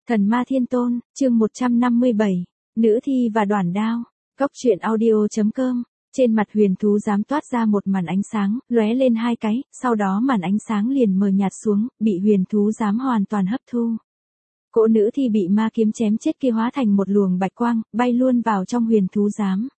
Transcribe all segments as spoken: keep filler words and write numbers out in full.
Thần ma thiên tôn, chương một trăm năm mươi bảy, nữ thi và đoản đao. Cốc truyện audio chấm com. Trên mặt huyền thú giám toát ra một màn ánh sáng, lóe lên hai cái, sau đó màn ánh sáng liền mờ nhạt xuống, bị huyền thú giám hoàn toàn hấp thu. Cỗ nữ thi bị ma kiếm chém chết kia hóa thành một luồng bạch quang, bay luôn vào trong huyền thú giám.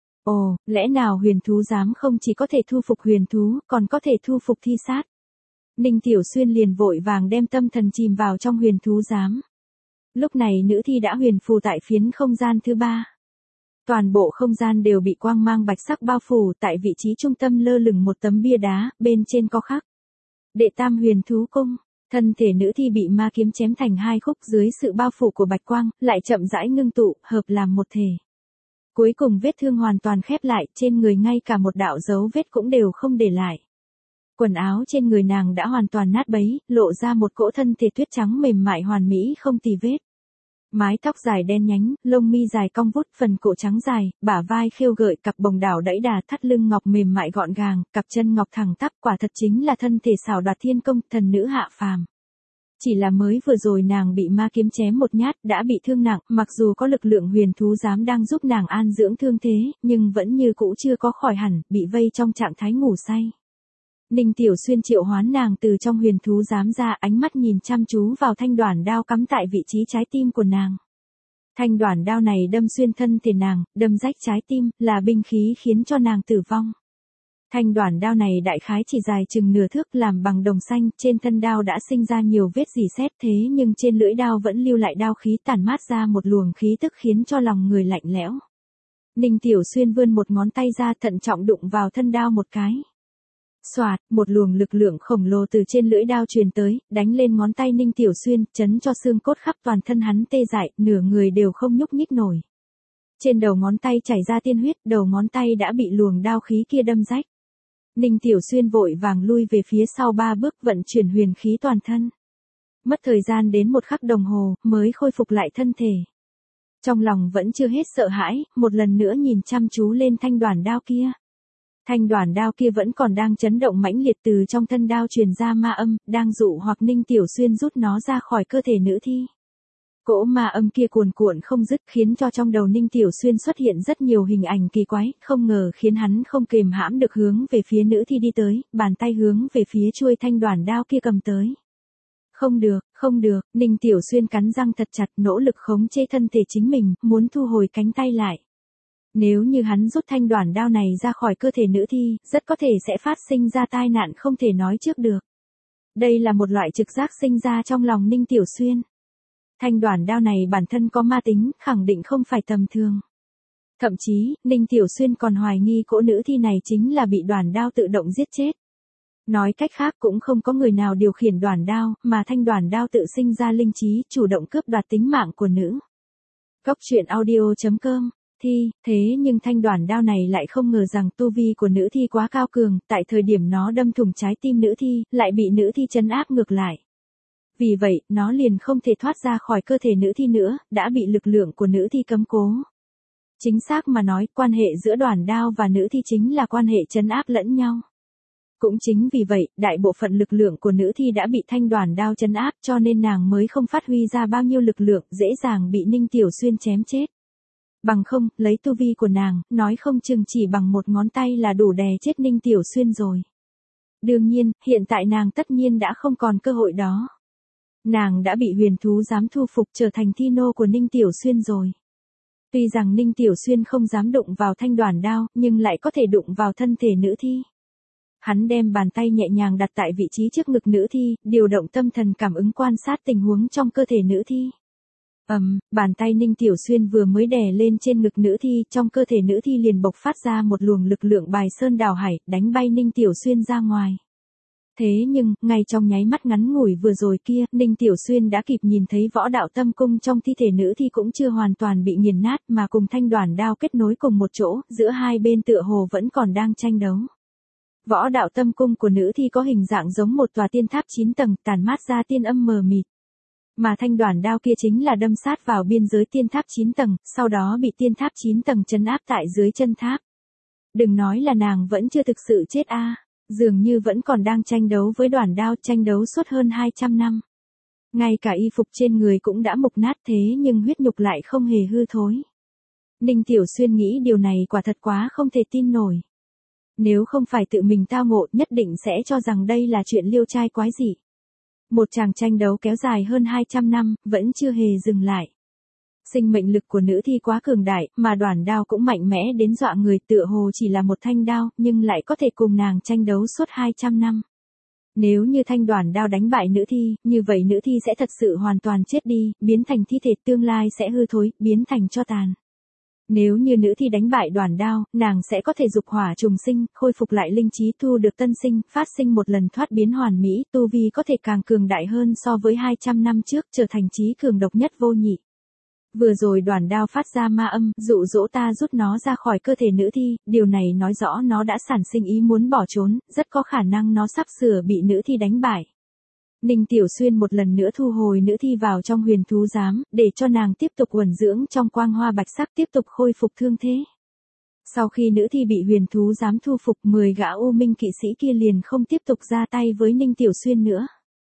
Ồ, lẽ nào huyền thú giám không chỉ có thể thu phục huyền thú, còn có thể thu phục thi sát. Ninh Tiểu Xuyên liền vội vàng đem tâm thần chìm vào trong huyền thú giám. Lúc này nữ thi đã huyền phù tại phiến không gian thứ ba. Toàn bộ không gian đều bị quang mang bạch sắc bao phủ, tại vị trí trung tâm lơ lửng một tấm bia đá, bên trên có khắc Đệ Tam Huyền Thú Cung. Thân thể nữ thi bị ma kiếm chém thành hai khúc dưới sự bao phủ của bạch quang, lại chậm rãi ngưng tụ, hợp làm một thể. Cuối cùng vết thương hoàn toàn khép lại, trên người ngay cả một đạo dấu vết cũng đều không để lại. Quần áo trên người nàng đã hoàn toàn nát bấy, lộ ra một cỗ thân thể tuyết trắng mềm mại hoàn mỹ không tì vết. Mái tóc dài đen nhánh, lông mi dài cong vút, phần cổ trắng dài, bả vai khêu gợi, cặp bồng đảo đẫy đà, thắt lưng ngọc mềm mại gọn gàng, cặp chân ngọc thẳng tắp, quả thật chính là thân thể xảo đoạt thiên công, thần nữ hạ phàm. Chỉ là mới vừa rồi nàng bị ma kiếm chém một nhát, đã bị thương nặng, mặc dù có lực lượng huyền thú giám đang giúp nàng an dưỡng thương thế, nhưng vẫn như cũ chưa có khỏi hẳn, bị vây trong trạng thái ngủ say. Ninh Tiểu Xuyên triệu hoán nàng từ trong huyền thú giám ra, ánh mắt nhìn chăm chú vào thanh đoản đao cắm tại vị trí trái tim của nàng. Thanh đoản đao này đâm xuyên thân thể nàng, đâm rách trái tim, là binh khí khiến cho nàng tử vong. Thanh đoản đao này đại khái chỉ dài chừng nửa thước, làm bằng đồng xanh, trên thân đao đã sinh ra nhiều vết rỉ sét, thế nhưng trên lưỡi đao vẫn lưu lại đao khí tản mát ra một luồng khí tức khiến cho lòng người lạnh lẽo. Ninh Tiểu Xuyên vươn một ngón tay ra, thận trọng đụng vào thân đao một cái. Xoạt, một luồng lực lượng khổng lồ từ trên lưỡi đao truyền tới, đánh lên ngón tay Ninh Tiểu Xuyên, chấn cho xương cốt khắp toàn thân hắn tê dại, nửa người đều không nhúc nhích nổi. Trên đầu ngón tay chảy ra tiên huyết, đầu ngón tay đã bị luồng đao khí kia đâm rách. Ninh Tiểu Xuyên vội vàng lui về phía sau ba bước, vận chuyển huyền khí toàn thân. Mất thời gian đến một khắc đồng hồ, mới khôi phục lại thân thể. Trong lòng vẫn chưa hết sợ hãi, một lần nữa nhìn chăm chú lên thanh đoản đao kia. Thanh đoản đao kia vẫn còn đang chấn động mãnh liệt, từ trong thân đao truyền ra ma âm, đang dụ hoặc Ninh Tiểu Xuyên rút nó ra khỏi cơ thể nữ thi. Cỗ ma âm kia cuồn cuộn không dứt, khiến cho trong đầu Ninh Tiểu Xuyên xuất hiện rất nhiều hình ảnh kỳ quái, không ngờ khiến hắn không kềm hãm được hướng về phía nữ thi đi tới, bàn tay hướng về phía chuôi thanh đoản đao kia cầm tới. Không được, không được, Ninh Tiểu Xuyên cắn răng thật chặt, nỗ lực khống chế thân thể chính mình, muốn thu hồi cánh tay lại. Nếu như hắn rút thanh đoản đao này ra khỏi cơ thể nữ thi, rất có thể sẽ phát sinh ra tai nạn không thể nói trước được. Đây là một loại trực giác sinh ra trong lòng Ninh Tiểu Xuyên. Thanh đoản đao này bản thân có ma tính, khẳng định không phải tầm thường. Thậm chí, Ninh Tiểu Xuyên còn hoài nghi cỗ nữ thi này chính là bị đoản đao tự động giết chết. Nói cách khác cũng không có người nào điều khiển đoản đao, mà thanh đoản đao tự sinh ra linh trí, chủ động cướp đoạt tính mạng của nữ. Cốc truyện audio chấm com. Thi, thế nhưng thanh đoản đao này lại không ngờ rằng tu vi của nữ thi quá cao cường, tại thời điểm nó đâm thủng trái tim nữ thi, lại bị nữ thi trấn áp ngược lại. Vì vậy, nó liền không thể thoát ra khỏi cơ thể nữ thi nữa, đã bị lực lượng của nữ thi cấm cố. Chính xác mà nói, quan hệ giữa đoản đao và nữ thi chính là quan hệ trấn áp lẫn nhau. Cũng chính vì vậy, đại bộ phận lực lượng của nữ thi đã bị thanh đoản đao trấn áp, cho nên nàng mới không phát huy ra bao nhiêu lực lượng, dễ dàng bị Ninh Tiểu Xuyên chém chết. Bằng không, lấy tu vi của nàng, nói không chừng chỉ bằng một ngón tay là đủ đè chết Ninh Tiểu Xuyên rồi. Đương nhiên, hiện tại nàng tất nhiên đã không còn cơ hội đó. Nàng đã bị huyền thú giám thu phục, trở thành thi nô của Ninh Tiểu Xuyên rồi. Tuy rằng Ninh Tiểu Xuyên không dám đụng vào thanh đoản đao, nhưng lại có thể đụng vào thân thể nữ thi. Hắn đem bàn tay nhẹ nhàng đặt tại vị trí trước ngực nữ thi, điều động tâm thần cảm ứng quan sát tình huống trong cơ thể nữ thi. Ầm, um, bàn tay Ninh Tiểu Xuyên vừa mới đè lên trên ngực nữ thi, trong cơ thể nữ thi liền bộc phát ra một luồng lực lượng bài sơn đảo hải, đánh bay Ninh Tiểu Xuyên ra ngoài. Thế nhưng, ngay trong nháy mắt ngắn ngủi vừa rồi kia, Ninh Tiểu Xuyên đã kịp nhìn thấy võ đạo tâm cung trong thi thể nữ thi cũng chưa hoàn toàn bị nghiền nát, mà cùng thanh đoản đao kết nối cùng một chỗ, giữa hai bên tựa hồ vẫn còn đang tranh đấu. Võ đạo tâm cung của nữ thi có hình dạng giống một tòa tiên tháp chín tầng, tản mát ra tiên âm mờ mịt. Mà thanh đoản đao kia chính là đâm sát vào biên giới tiên tháp chín tầng, sau đó bị tiên tháp chín tầng trấn áp tại dưới chân tháp. Đừng nói là nàng vẫn chưa thực sự chết a, dường như vẫn còn đang tranh đấu với đoản đao, tranh đấu suốt hơn hai trăm năm. Ngay cả y phục trên người cũng đã mục nát thế nhưng huyết nhục lại không hề hư thối. Ninh Tiểu Xuyên nghĩ điều này quả thật quá không thể tin nổi. Nếu không phải tự mình tao ngộ nhất định sẽ cho rằng đây là chuyện liêu trai quái dị. Một tràng tranh đấu kéo dài hơn hai trăm năm, vẫn chưa hề dừng lại. Sinh mệnh lực của nữ thi quá cường đại, mà đoản đao cũng mạnh mẽ đến dọa người, tựa hồ chỉ là một thanh đao, nhưng lại có thể cùng nàng tranh đấu suốt hai trăm năm. Nếu như thanh đoản đao đánh bại nữ thi, như vậy nữ thi sẽ thật sự hoàn toàn chết đi, biến thành thi thể, tương lai sẽ hư thối, biến thành tro tàn. Nếu như nữ thi đánh bại đoản đao, nàng sẽ có thể dục hỏa trùng sinh, khôi phục lại linh trí, thu được tân sinh, phát sinh một lần thoát biến hoàn mỹ, tu vi có thể càng cường đại hơn so với hai trăm năm trước, trở thành trí cường độc nhất vô nhị. Vừa rồi đoản đao phát ra ma âm, dụ dỗ ta rút nó ra khỏi cơ thể nữ thi, điều này nói rõ nó đã sản sinh ý muốn bỏ trốn, rất có khả năng nó sắp sửa bị nữ thi đánh bại. Ninh Tiểu Xuyên một lần nữa thu hồi nữ thi vào trong huyền thú giám, để cho nàng tiếp tục uẩn dưỡng trong quang hoa bạch sắc, tiếp tục khôi phục thương thế. Sau khi nữ thi bị huyền thú giám thu phục, mười gã U Minh kỵ sĩ kia liền không tiếp tục ra tay với Ninh Tiểu Xuyên nữa.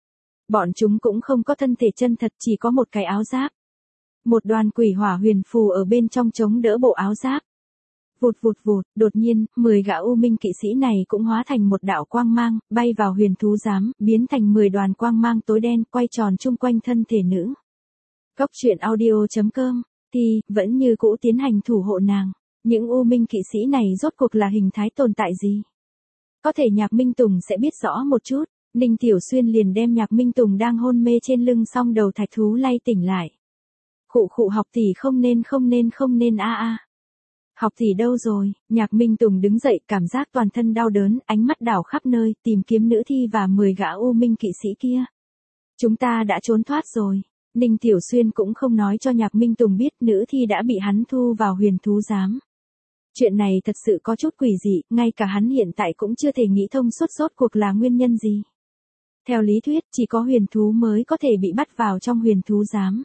Bọn chúng cũng không có thân thể chân thật, chỉ có một cái áo giáp. Một đoàn quỷ hỏa huyền phù ở bên trong chống đỡ bộ áo giáp. Vụt vụt vụt, đột nhiên, mười gã U Minh kỵ sĩ này cũng hóa thành một đạo quang mang, bay vào huyền thú giám, biến thành mười đoàn quang mang tối đen, quay tròn chung quanh thân thể nữ. Cốc truyện audio chấm com, thì, vẫn như cũ tiến hành thủ hộ nàng. Những U Minh kỵ sĩ này rốt cuộc là hình thái tồn tại gì? Có thể Nhạc Minh Tùng sẽ biết rõ một chút. Ninh Tiểu Xuyên liền đem Nhạc Minh Tùng đang hôn mê trên lưng song đầu thạch thú lay tỉnh lại. Khụ khụ, học tỷ không nên không nên không nên a a. Học tỷ đâu rồi? Nhạc Minh Tùng đứng dậy, cảm giác toàn thân đau đớn, ánh mắt đảo khắp nơi, tìm kiếm nữ thi và mười gã U Minh kỵ sĩ kia. Chúng ta đã trốn thoát rồi. Ninh Tiểu Xuyên cũng không nói cho Nhạc Minh Tùng biết nữ thi đã bị hắn thu vào huyền thú giám. Chuyện này thật sự có chút quỷ dị, ngay cả hắn hiện tại cũng chưa thể nghĩ thông suốt rốt cuộc là nguyên nhân gì. Theo lý thuyết, chỉ có huyền thú mới có thể bị bắt vào trong huyền thú giám.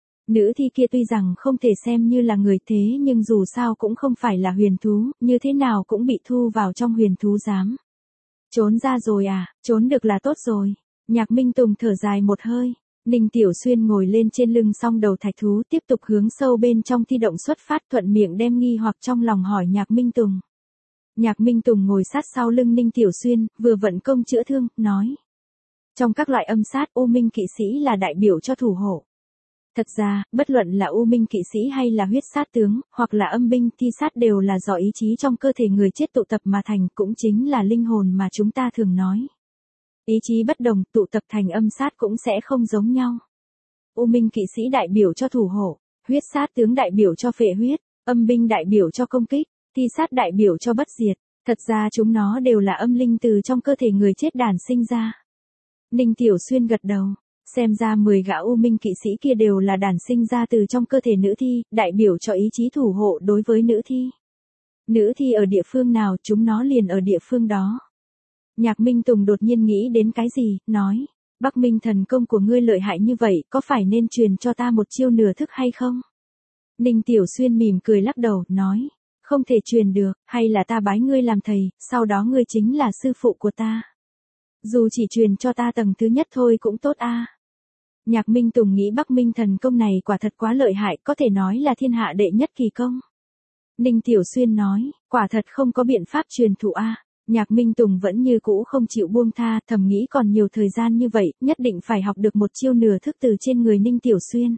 Nữ thi kia tuy rằng không thể xem như là người thế nhưng dù sao cũng không phải là huyền thú, như thế nào cũng bị thu vào trong huyền thú giám. Trốn ra rồi à, trốn được là tốt rồi. Nhạc Minh Tùng thở dài một hơi. Ninh Tiểu Xuyên ngồi lên trên lưng song đầu thạch thú, tiếp tục hướng sâu bên trong thi động xuất phát, thuận miệng đem nghi hoặc trong lòng hỏi Nhạc Minh Tùng. Nhạc Minh Tùng ngồi sát sau lưng Ninh Tiểu Xuyên, vừa vận công chữa thương, nói. Trong các loại âm sát, U Minh kỵ sĩ là đại biểu cho thủ hộ. Thật ra, bất luận là U Minh kỵ sĩ hay là huyết sát tướng, hoặc là âm binh thi sát đều là do ý chí trong cơ thể người chết tụ tập mà thành, cũng chính là linh hồn mà chúng ta thường nói. Ý chí bất đồng, tụ tập thành âm sát cũng sẽ không giống nhau. U Minh kỵ sĩ đại biểu cho thủ hộ, huyết sát tướng đại biểu cho phệ huyết, âm binh đại biểu cho công kích, thi sát đại biểu cho bất diệt. Thật ra chúng nó đều là âm linh từ trong cơ thể người chết đản sinh ra. Ninh Tiểu Xuyên gật đầu. Xem ra mười gã U Minh kỵ sĩ kia đều là đản sinh ra từ trong cơ thể nữ thi, đại biểu cho ý chí thủ hộ đối với nữ thi. Nữ thi ở địa phương nào, chúng nó liền ở địa phương đó. Nhạc Minh Tùng đột nhiên nghĩ đến cái gì, nói. Bắc Minh thần công của ngươi lợi hại như vậy, có phải nên truyền cho ta một chiêu nửa thức hay không? Ninh Tiểu Xuyên mỉm cười lắc đầu, nói. Không thể truyền được, hay là ta bái ngươi làm thầy, sau đó ngươi chính là sư phụ của ta. Dù chỉ truyền cho ta tầng thứ nhất thôi cũng tốt a. Nhạc Minh Tùng nghĩ Bắc Minh thần công này quả thật quá lợi hại, có thể nói là thiên hạ đệ nhất kỳ công. Ninh Tiểu Xuyên nói, quả thật không có biện pháp truyền thụ a. Nhạc Minh Tùng vẫn như cũ không chịu buông tha, thầm nghĩ còn nhiều thời gian như vậy, nhất định phải học được một chiêu nửa thức từ trên người Ninh Tiểu Xuyên.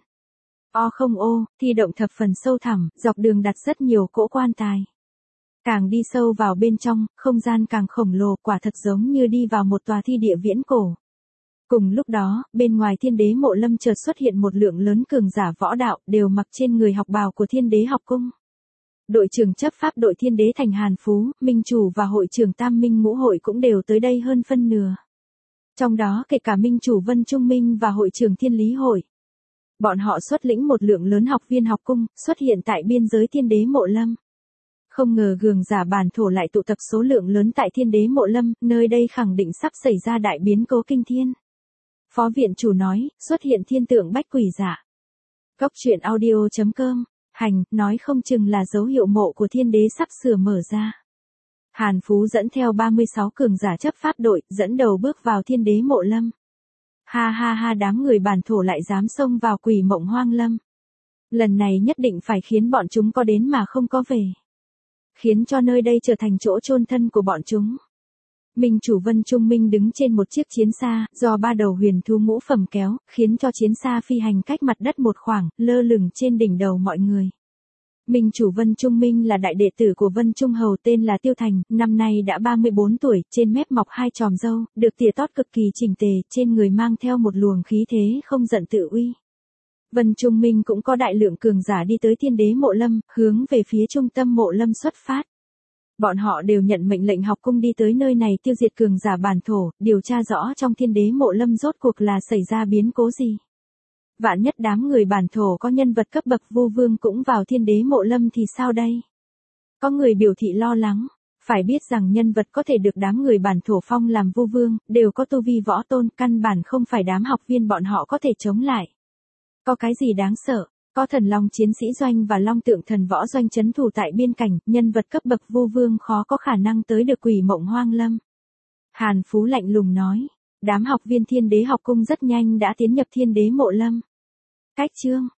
O không ô, thi động thập phần sâu thẳm, dọc đường đặt rất nhiều cỗ quan tài. Càng đi sâu vào bên trong, không gian càng khổng lồ, quả thật giống như đi vào một tòa thi địa viễn cổ. Cùng lúc đó, bên ngoài Thiên Đế Mộ Lâm chợt xuất hiện một lượng lớn cường giả võ đạo, đều mặc trên người học bào của Thiên Đế học cung. Đội trưởng chấp pháp đội Thiên Đế Thành Hàn Phú, Minh Chủ và hội trưởng Tam Minh Ngũ Hội cũng đều tới đây hơn phân nửa. Trong đó kể cả Minh Chủ Vân Trung Minh và hội trưởng Thiên Lý Hội. Bọn họ xuất lĩnh một lượng lớn học viên học cung, xuất hiện tại biên giới Thiên Đế Mộ Lâm. Không ngờ cường giả bản thổ lại tụ tập số lượng lớn tại Thiên Đế Mộ Lâm, nơi đây khẳng định sắp xảy ra đại biến cố kinh thiên. Phó viện chủ nói, xuất hiện thiên tượng bách quỷ giả. Cốc truyện audio chấm com, hành, nói không chừng là dấu hiệu mộ của thiên đế sắp sửa mở ra. Hàn Phú dẫn theo ba mươi sáu cường giả chấp pháp đội, dẫn đầu bước vào Thiên Đế Mộ Lâm. Ha ha ha, đám người bản thổ lại dám xông vào Quỷ Mộng Hoang Lâm. Lần này nhất định phải khiến bọn chúng có đến mà không có về. Khiến cho nơi đây trở thành chỗ chôn thân của bọn chúng. Minh chủ Vân Trung Minh đứng trên một chiếc chiến xa, do ba đầu huyền thú ngũ phẩm kéo, khiến cho chiến xa phi hành cách mặt đất một khoảng, lơ lửng trên đỉnh đầu mọi người. Minh chủ Vân Trung Minh là đại đệ tử của Vân Trung Hầu tên là Tiêu Thành, năm nay đã ba mươi bốn tuổi, trên mép mọc hai chòm râu, được tỉa tót cực kỳ chỉnh tề, trên người mang theo một luồng khí thế không giận tự uy. Vân Trung Minh cũng có đại lượng cường giả đi tới Thiên Đế Mộ Lâm, hướng về phía trung tâm Mộ Lâm xuất phát. Bọn họ đều nhận mệnh lệnh học cung đi tới nơi này tiêu diệt cường giả bản thổ, điều tra rõ trong Thiên Đế Mộ Lâm rốt cuộc là xảy ra biến cố gì. Vạn nhất đám người bản thổ có nhân vật cấp bậc Vu Vương cũng vào Thiên Đế Mộ Lâm thì sao đây? Có người biểu thị lo lắng, phải biết rằng nhân vật có thể được đám người bản thổ phong làm Vu Vương, đều có tu vi võ tôn, căn bản không phải đám học viên bọn họ có thể chống lại. Có cái gì đáng sợ? Có thần long chiến sĩ doanh và long tượng thần võ doanh chấn thủ tại biên cảnh, nhân vật cấp bậc Vu Vương khó có khả năng tới được Quỷ Mộng Hoang Lâm. Hàn Phú lạnh lùng nói, đám học viên Thiên Đế học cung rất nhanh đã tiến nhập Thiên Đế Mộ Lâm. Cách chương